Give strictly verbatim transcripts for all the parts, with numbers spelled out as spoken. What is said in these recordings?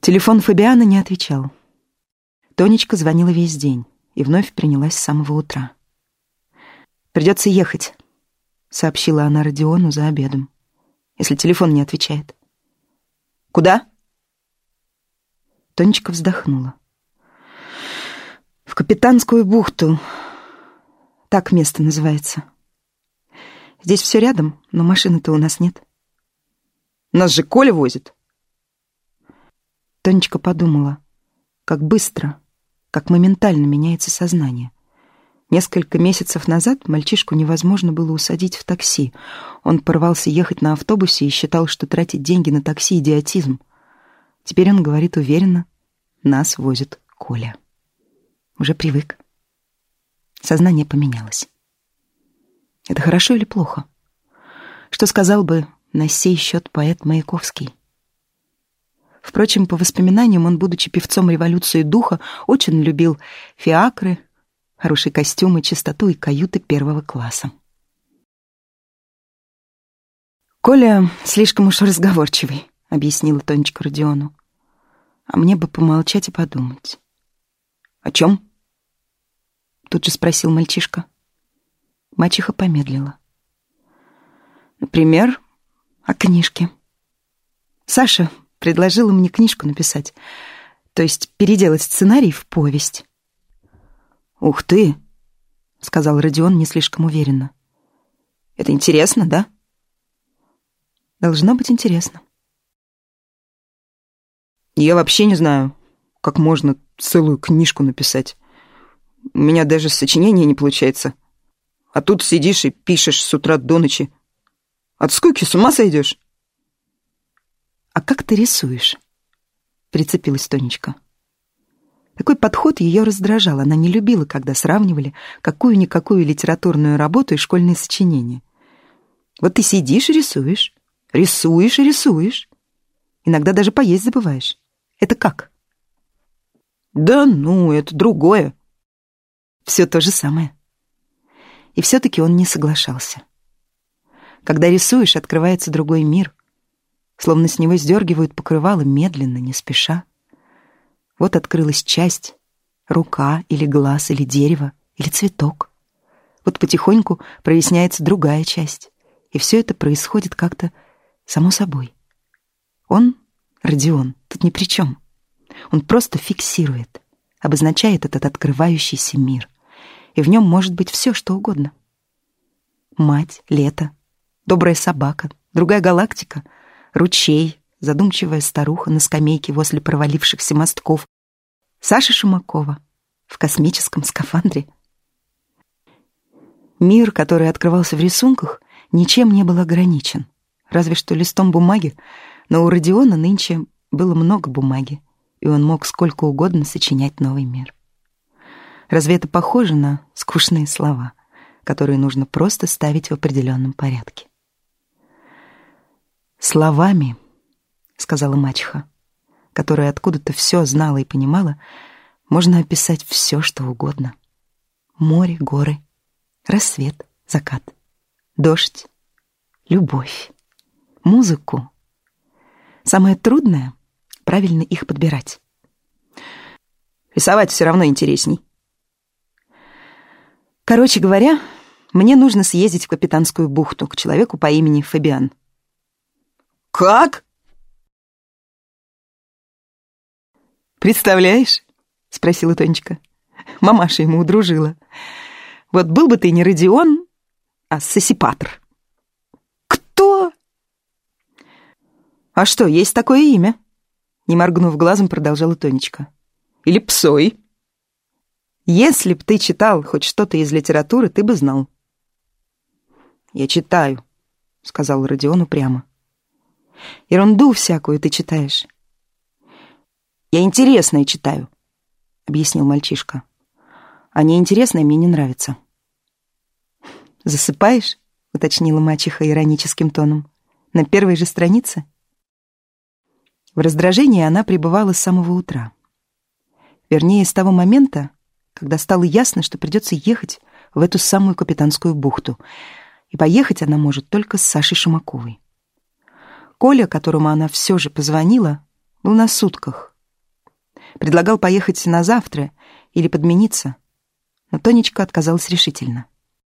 Телефон Фабиана не отвечал. Тонечка звонила весь день и вновь принялась с самого утра. «Придется ехать», — сообщила она Родиону за обедом, если телефон не отвечает. «Куда?» Тонечка вздохнула. «В Капитанскую бухту. Так место называется. Здесь все рядом, но машины-то у нас нет». «Нас же Коля возит». Тонечка подумала, как быстро, как моментально меняется сознание. Несколько месяцев назад мальчишку невозможно было усадить в такси. Он порвался ехать на автобусе и считал, что тратить деньги на такси — идиотизм. Теперь он говорит уверенно: «Нас возит Коля». Уже привык. Сознание поменялось. Это хорошо или плохо? Что сказал бы на сей счет поэт Маяковский? Впрочем, по воспоминаниям, он, будучи певцом революции духа, очень любил фиакры, хорошие костюмы, чистоту и каюты первого класса. «Коля слишком уж разговорчивый», — объяснила Тонечка Родиону. «А мне бы помолчать и подумать». «О чем?» — тут же спросил мальчишка. Мачеха помедлила. «Например, о книжке. Саша предложила мне книжку написать, то есть переделать сценарий в повесть». «Ух ты!» — сказал Родион не слишком уверенно. «Это интересно, да?» «Должно быть интересно». «Я вообще не знаю, как можно целую книжку написать. У меня даже сочинение не получается. А тут сидишь и пишешь с утра до ночи. От скуки с ума сойдешь». «А как ты рисуешь?» — прицепилась Тонечка. Такой подход ее раздражал. Она не любила, когда сравнивали какую-никакую литературную работу и школьные сочинения. Вот ты сидишь и рисуешь, рисуешь и рисуешь. Иногда даже поесть забываешь. Это как? «Да ну, это другое». Все то же самое. И все-таки он не соглашался. Когда рисуешь, открывается другой мир. Словно с него сдергивают покрывало медленно, не спеша. Вот открылась часть, рука или глаз, или дерево, или цветок. Вот потихоньку проясняется другая часть. И все это происходит как-то само собой. Он, Родион, тут ни при чем. Он просто фиксирует, обозначает этот открывающийся мир. И в нем может быть все, что угодно. Мать, лето, добрая собака, другая галактика, ручей, задумчивая старуха на скамейке возле провалившихся мостков, Саша Шумакова в космическом скафандре. Мир, который открывался в рисунках, ничем не был ограничен, разве что листом бумаги, но у Родиона нынче было много бумаги, и он мог сколько угодно сочинять новый мир. Разве это похоже на скучные слова, которые нужно просто ставить в определенном порядке? «Словами, — сказала мачеха, которая откуда-то все знала и понимала, — можно описать все, что угодно. Море, горы, рассвет, закат, дождь, любовь, музыку. Самое трудное — правильно их подбирать. Рисовать все равно интересней. Короче говоря, мне нужно съездить в Капитанскую бухту к человеку по имени Фабиан». «Как?» «Представляешь?» — спросила Тонечка. Мамаша ему удружила. «Вот был бы ты не Родион, а Сосипатр». «Кто?» «А что, есть такое имя?» Не моргнув глазом, продолжала Тонечка. «Или Псой. Если б ты читал хоть что-то из литературы, ты бы знал». «Я читаю», — сказал Родион упрямо. «Ерунду всякую ты читаешь». «Я интересное читаю», — объяснил мальчишка. «А неинтересное мне не нравится». «Засыпаешь?» — уточнила мачеха ироническим тоном. «На первой же странице?» В раздражении она пребывала с самого утра. Вернее, с того момента, когда стало ясно, что придется ехать в эту самую Капитанскую бухту. И поехать она может только с Сашей Шумаковой. Коля, которому она все же позвонила, был на сутках Предлагал поехать на завтра или подмениться, но Тонечка отказалась решительно.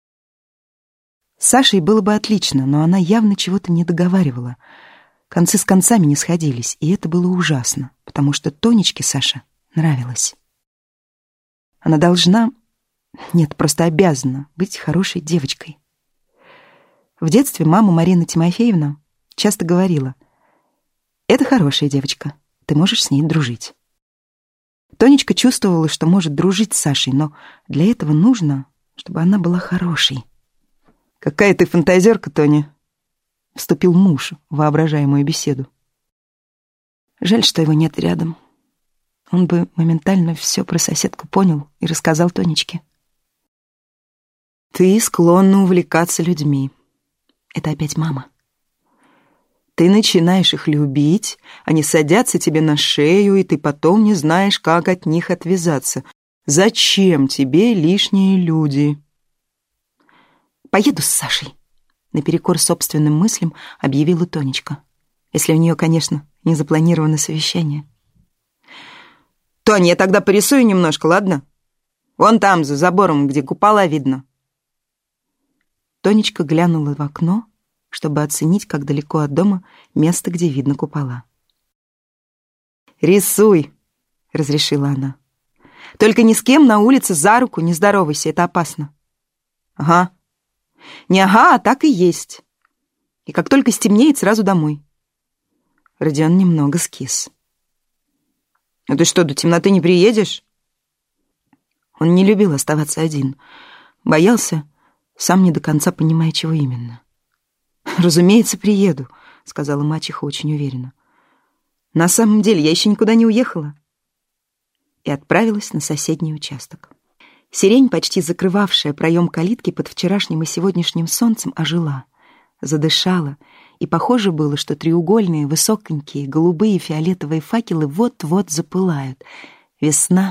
С Сашей было бы отлично, но она явно чего-то не договаривала. Концы с концами не сходились, и это было ужасно, потому что Тонечке Саша нравилась. Она должна, нет, просто обязана быть хорошей девочкой. В детстве мама Марина Тимофеевна часто говорила: «Это хорошая девочка, ты можешь с ней дружить». Тонечка чувствовала, что может дружить с Сашей, но для этого нужно, чтобы она была хорошей. «Какая ты фантазерка, Тоня!» — вступил муж в воображаемую беседу. Жаль, что его нет рядом. Он бы моментально все про соседку понял и рассказал Тонечке. «Ты склонна увлекаться людьми». Это опять мама. «Ты начинаешь их любить, они садятся тебе на шею, и ты потом не знаешь, как от них отвязаться. Зачем тебе лишние люди?» «Поеду с Сашей», — наперекор собственным мыслям объявила Тонечка. Если у нее, конечно, не запланировано совещание. «Тонь, я тогда порисую немножко, ладно? Вон там, за забором, где купола видно». Тонечка глянула в окно, чтобы оценить, как далеко от дома место, где видно купола. «Рисуй», — разрешила она. «Только ни с кем на улице за руку не здоровайся, это опасно». «Ага». «Не ага, а так и есть. И как только стемнеет, сразу домой». Родион немного скис. «А ты что, до темноты не приедешь?» Он не любил оставаться один. Боялся, сам не до конца понимая, чего именно. «Разумеется, приеду», — сказала мачеха очень уверенно. «На самом деле я еще никуда не уехала». И отправилась на соседний участок. Сирень, почти закрывавшая проем калитки под вчерашним и сегодняшним солнцем, ожила, задышала, и похоже было, что треугольные, высоконькие, голубые и фиолетовые факелы вот-вот запылают. Весна.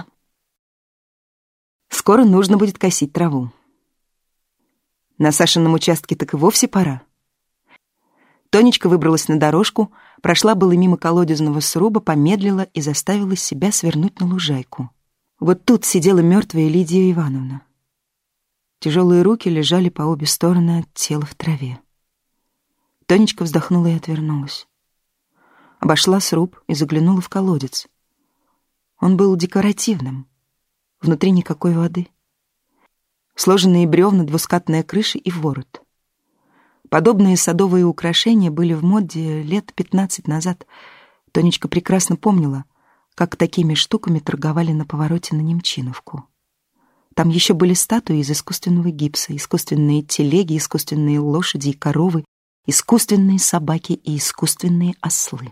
Скоро нужно будет косить траву. На Сашином участке так и вовсе пора. Тонечка выбралась на дорожку, прошла было мимо колодезного сруба, помедлила и заставила себя свернуть на лужайку. Вот тут сидела мертвая Лидия Ивановна. Тяжелые руки лежали по обе стороны от тела в траве. Тонечка вздохнула и отвернулась. Обошла сруб и заглянула в колодец. Он был декоративным. Внутри никакой воды. Сложенные бревна, двускатная крыша и ворот. Подобные садовые украшения были в моде лет пятнадцать назад. Тонечка прекрасно помнила, как такими штуками торговали на повороте на Немчиновку. Там еще были статуи из искусственного гипса, искусственные телеги, искусственные лошади и коровы, искусственные собаки и искусственные ослы.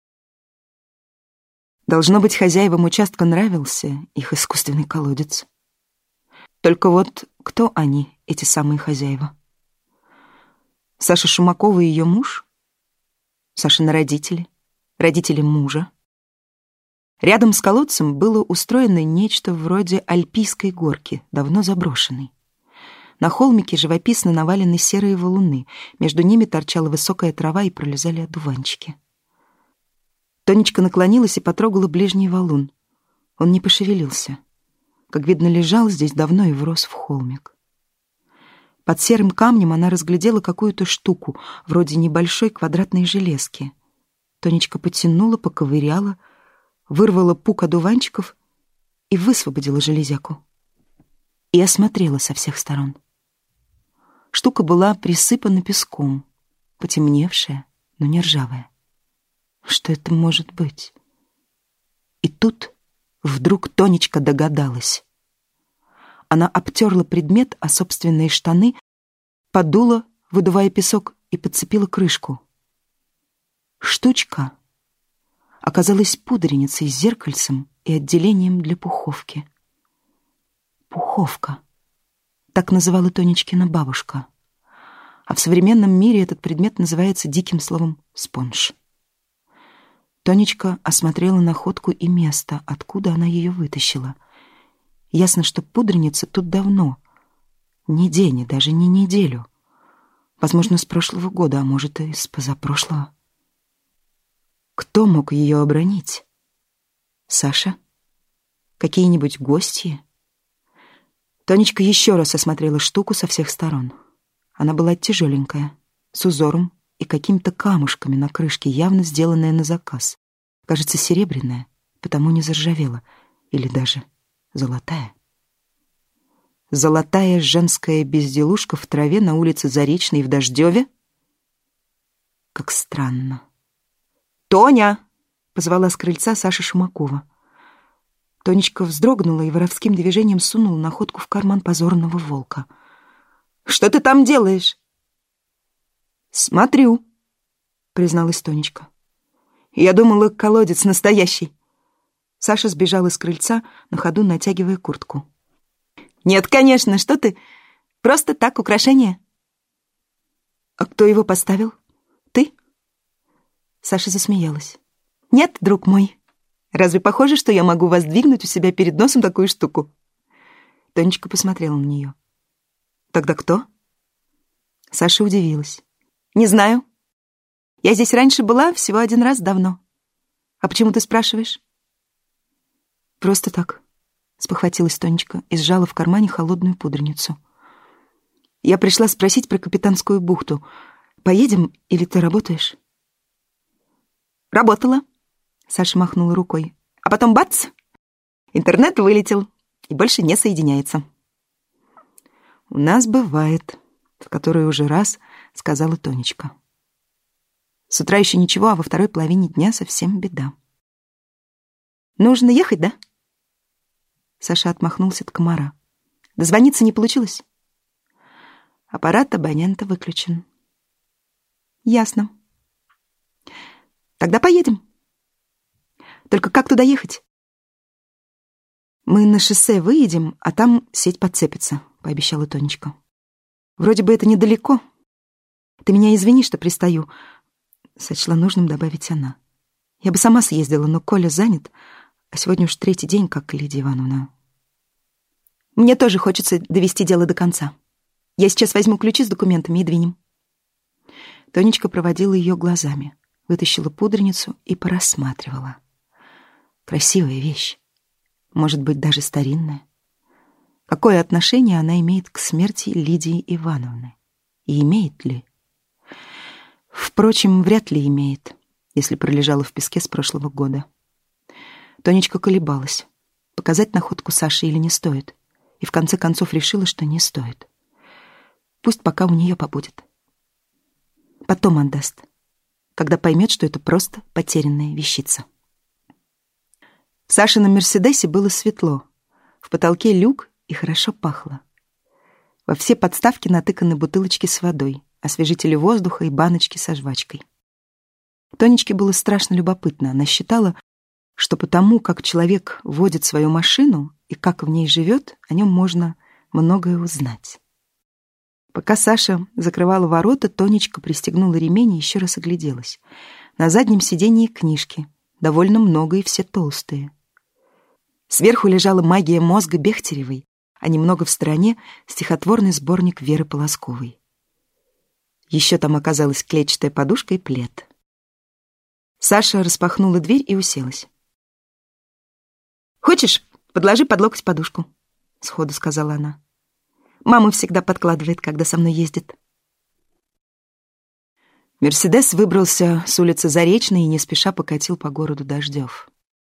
Должно быть, хозяевам участка нравился их искусственный колодец. Только вот кто они, эти самые хозяева? Саша Шумакова и ее муж? Сашины родители? Родители мужа? Рядом с колодцем было устроено нечто вроде альпийской горки, давно заброшенной. На холмике живописно навалены серые валуны, между ними торчала высокая трава и пролезали одуванчики. Тонечка наклонилась и потрогала ближний валун. Он не пошевелился. Как видно, лежал здесь давно и врос в холмик. Под серым камнем она разглядела какую-то штуку, вроде небольшой квадратной железки. Тонечка потянула, поковыряла, вырвала пук одуванчиков и высвободила железяку. И осмотрела со всех сторон. Штука была присыпана песком, потемневшая, но не ржавая. Что это может быть? И тут вдруг Тонечка догадалась. Она обтерла предмет о собственные штаны, подула, выдувая песок, и подцепила крышку. Штучка оказалась пудреницей с зеркальцем и отделением для пуховки. Пуховка. Так называла Тонечкина бабушка. А в современном мире этот предмет называется диким словом «спонж». Тонечка осмотрела находку и место, откуда она ее вытащила. Ясно, что пудреница тут давно. Не день и даже не неделю. Возможно, с прошлого года, а может, и с позапрошлого. Кто мог ее обронить? Саша Какие-нибудь гости? Тонечка еще раз осмотрела штуку со всех сторон. Она была тяжеленькая, с узором и какими-то камушками на крышке, явно сделанная на заказ. Кажется, серебряная, потому не заржавела. Или даже золотая. Золотая женская безделушка в траве на улице Заречной в Дождеве? Как странно. «Тоня!» — позвала с крыльца Саша Шумакова. Тонечка вздрогнула и воровским движением сунула находку в карман позорного волка. «Что ты там делаешь?» «Смотрю», — призналась Тонечка. «Я думала, колодец настоящий». Саша сбежала с крыльца, на ходу натягивая куртку. «Нет, конечно, что ты? Просто так, украшение». «А кто его поставил? Ты?» Саша засмеялась. «Нет, друг мой. Разве похоже, что я могу воздвигнуть у себя перед носом такую штуку?» Тонечка посмотрела на нее. «Тогда кто?» Саша удивилась. «Не знаю. Я здесь раньше была всего один раз давно. А почему ты спрашиваешь?» «Просто так», — спохватилась Тонечка и сжала в кармане холодную пудреницу. «Я пришла спросить про Капитанскую бухту. Поедем или ты работаешь?» «Работала», — Саша махнула рукой. «А потом бац! Интернет вылетел и больше не соединяется». «У нас бывает», — в который уже раз сказала Тонечка. «С утра еще ничего, а во второй половине дня совсем беда». «Нужно ехать, да?» Саша отмахнулся от комара. «Дозвониться не получилось?» «Аппарат абонента выключен». «Ясно. Тогда поедем. Только как туда ехать?» «Мы на шоссе выедем, а там сеть подцепится», — пообещала Тонечка. «Вроде бы это недалеко. Ты меня извини, что пристаю», — сочла нужным добавить она. «Я бы сама съездила, но Коля занят, а сегодня уж третий день, как Лидия Ивановна». «Мне тоже хочется довести дело до конца. Я сейчас возьму ключи с документами и двинем». Тонечка проводила ее глазами, вытащила пудреницу и порассматривала. Красивая вещь. Может быть, даже старинная. Какое отношение она имеет к смерти Лидии Ивановны? И имеет ли? Впрочем, вряд ли имеет, если пролежала в песке с прошлого года. Тонечка колебалась, показать находку Саше или не стоит, и в конце концов решила, что не стоит. Пусть пока у нее побудет. Потом отдаст, когда поймет, что это просто потерянная вещица. В Сашином «Мерседесе» было светло, в потолке люк и хорошо пахло. Во все подставки натыканы бутылочки с водой, освежители воздуха и баночки со жвачкой. Тонечке было страшно любопытно. Она считала, что потому, как человек водит свою машину и как в ней живет, о нем можно многое узнать. Пока Саша закрывала ворота, Тонечка пристегнула ремень и еще раз огляделась. На заднем сиденье книжки, довольно много и все толстые. Сверху лежала «Магия мозга» Бехтеревой, а немного в стороне стихотворный сборник Веры Полосковой. Еще там оказалась клетчатая подушка и плед. Саша распахнула дверь и уселась. «Хочешь, подложи под локоть подушку», — сходу сказала она. «Мама всегда подкладывает, когда со мной ездит». Мерседес выбрался с улицы Заречной и не спеша покатил по городу Дождев.